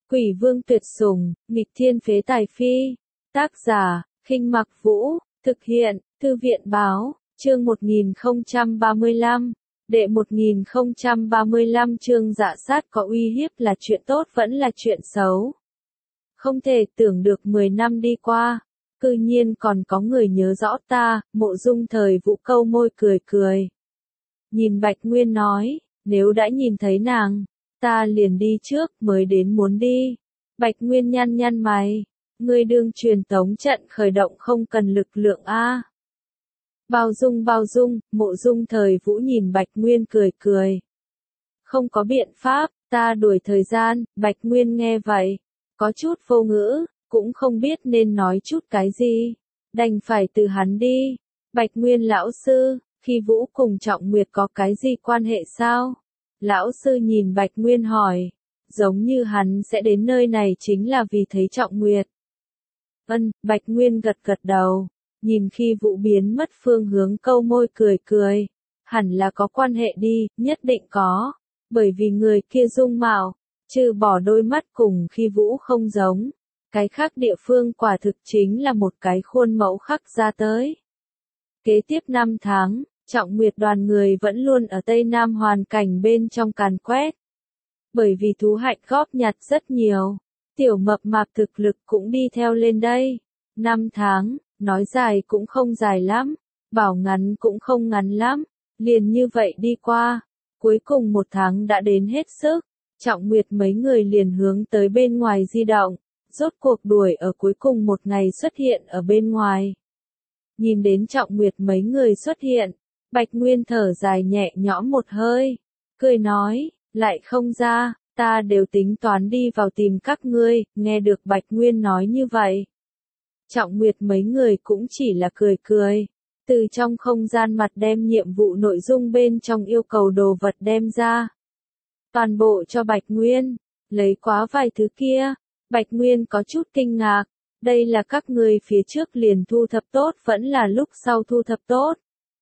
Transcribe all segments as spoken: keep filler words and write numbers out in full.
Quỷ vương tuyệt sủng, nghịch thiên phế tài phi. Tác giả, Khinh Mặc Vũ, thực hiện, Thư viện báo, chương một nghìn không trăm ba mươi lăm. Đệ một nghìn không trăm ba mươi lăm chương dạ sát có uy hiếp là chuyện tốt vẫn là chuyện xấu. Không thể tưởng được mười năm đi qua, cư nhiên còn có người nhớ rõ ta, Mộ Dung Thời Vũ câu môi cười cười. Nhìn Bạch Nguyên nói, nếu đã nhìn thấy nàng, ta liền đi trước mới đến muốn đi. Bạch Nguyên nhăn nhăn mày, ngươi đương truyền tống trận khởi động không cần lực lượng a. Bao dung bao dung, Mộ Dung Thời Vũ nhìn Bạch Nguyên cười cười. Không có biện pháp, ta đuổi thời gian. Bạch Nguyên nghe vậy, có chút vô ngữ, cũng không biết nên nói chút cái gì, đành phải từ hắn đi. Bạch Nguyên lão sư, khi Vũ cùng Trọng Nguyệt có cái gì quan hệ sao? Lão sư nhìn Bạch Nguyên hỏi, giống như hắn sẽ đến nơi này chính là vì thấy Trọng Nguyệt. Ân, Bạch Nguyên gật gật đầu, nhìn khi Vũ biến mất phương hướng câu môi cười cười, hẳn là có quan hệ đi, nhất định có, bởi vì người kia dung mạo, trừ bỏ đôi mắt cùng khi Vũ không giống, cái khác địa phương quả thực chính là một cái khuôn mẫu khắc ra tới. Kế tiếp năm tháng, Trọng Nguyệt đoàn người vẫn luôn ở Tây Nam hoàn cảnh bên trong càn quét. Bởi vì thú hạnh góp nhặt rất nhiều, tiểu mập mạp thực lực cũng đi theo lên đây. Năm tháng, nói dài cũng không dài lắm, bảo ngắn cũng không ngắn lắm, liền như vậy đi qua. Cuối cùng một tháng đã đến hết sức, Trọng Nguyệt mấy người liền hướng tới bên ngoài di động, rốt cuộc đuổi ở cuối cùng một ngày xuất hiện ở bên ngoài. Nhìn đến Trọng Nguyệt mấy người xuất hiện, Bạch Nguyên thở dài nhẹ nhõm một hơi, cười nói, lại không ra, ta đều tính toán đi vào tìm các ngươi. Nghe được Bạch Nguyên nói như vậy, Trọng Nguyệt mấy người cũng chỉ là cười cười, từ trong không gian mặt đem nhiệm vụ nội dung bên trong yêu cầu đồ vật đem ra. Toàn bộ cho Bạch Nguyên, lấy quá vài thứ kia, Bạch Nguyên có chút kinh ngạc, đây là các ngươi phía trước liền thu thập tốt vẫn là lúc sau thu thập tốt.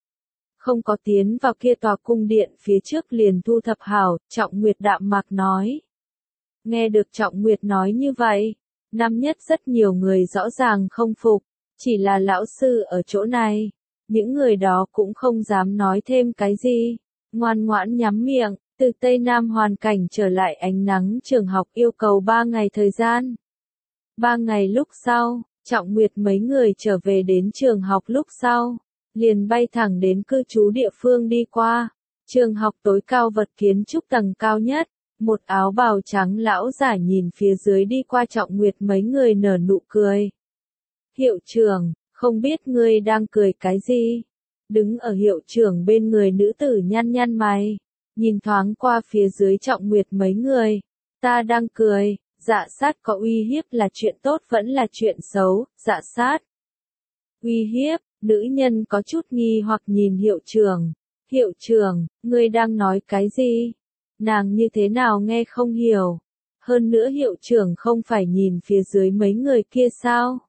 Không có tiến vào kia tòa cung điện phía trước liền thu thập hảo, Trọng Nguyệt đạm mạc nói. Nghe được Trọng Nguyệt nói như vậy, năm nhất rất nhiều người rõ ràng không phục, chỉ là lão sư ở chỗ này, những người đó cũng không dám nói thêm cái gì, ngoan ngoãn nhắm miệng, từ Tây Nam hoàn cảnh trở lại ánh nắng trường học yêu cầu ba ngày thời gian. Ba ngày lúc sau, Trọng Nguyệt mấy người trở về đến trường học lúc sau, liền bay thẳng đến cư trú địa phương đi qua. Trường học tối cao vật kiến trúc tầng cao nhất, một áo bào trắng lão giả nhìn phía dưới đi qua Trọng Nguyệt mấy người nở nụ cười. Hiệu trưởng, không biết ngươi đang cười cái gì? Đứng ở hiệu trưởng bên người nữ tử nhăn nhăn mày, nhìn thoáng qua phía dưới Trọng Nguyệt mấy người. Ta đang cười, dạ sát có uy hiếp là chuyện tốt vẫn là chuyện xấu? Dạ sát. Uy hiếp, nữ nhân có chút nghi hoặc nhìn hiệu trưởng. Hiệu trưởng, ngươi đang nói cái gì? Nàng như thế nào nghe không hiểu. Hơn nữa hiệu trưởng không phải nhìn phía dưới mấy người kia sao?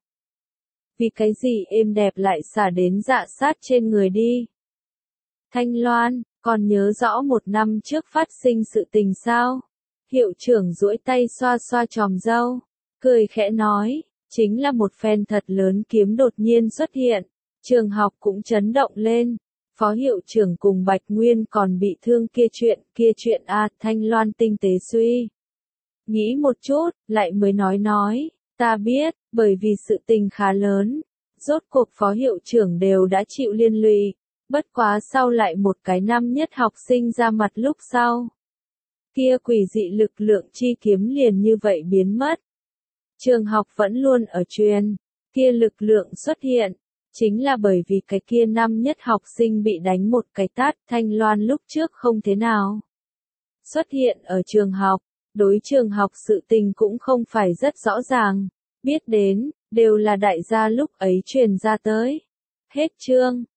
Vì cái gì êm đẹp lại xả đến dạ sát trên người đi? Thanh Loan, còn nhớ rõ một năm trước phát sinh sự tình sao? Hiệu trưởng duỗi tay xoa xoa chòm râu, cười khẽ nói, chính là một phen thật lớn kiếm đột nhiên xuất hiện, trường học cũng chấn động lên. Phó hiệu trưởng cùng Bạch Nguyên còn bị thương kia chuyện, kia chuyện a. Thanh Loan tinh tế suy nghĩ một chút, lại mới nói nói, ta biết, bởi vì sự tình khá lớn, rốt cuộc phó hiệu trưởng đều đã chịu liên lụy, bất quá sau lại một cái năm nhất học sinh ra mặt lúc sau. Kia quỷ dị lực lượng chi kiếm liền như vậy biến mất. Trường học vẫn luôn ở truyền, kia lực lượng xuất hiện, chính là bởi vì cái kia năm nhất học sinh bị đánh một cái tát. Thanh Loan lúc trước không thế nào xuất hiện ở trường học, đối trường học sự tình cũng không phải rất rõ ràng, biết đến, đều là đại gia lúc ấy truyền ra tới. Hết chương.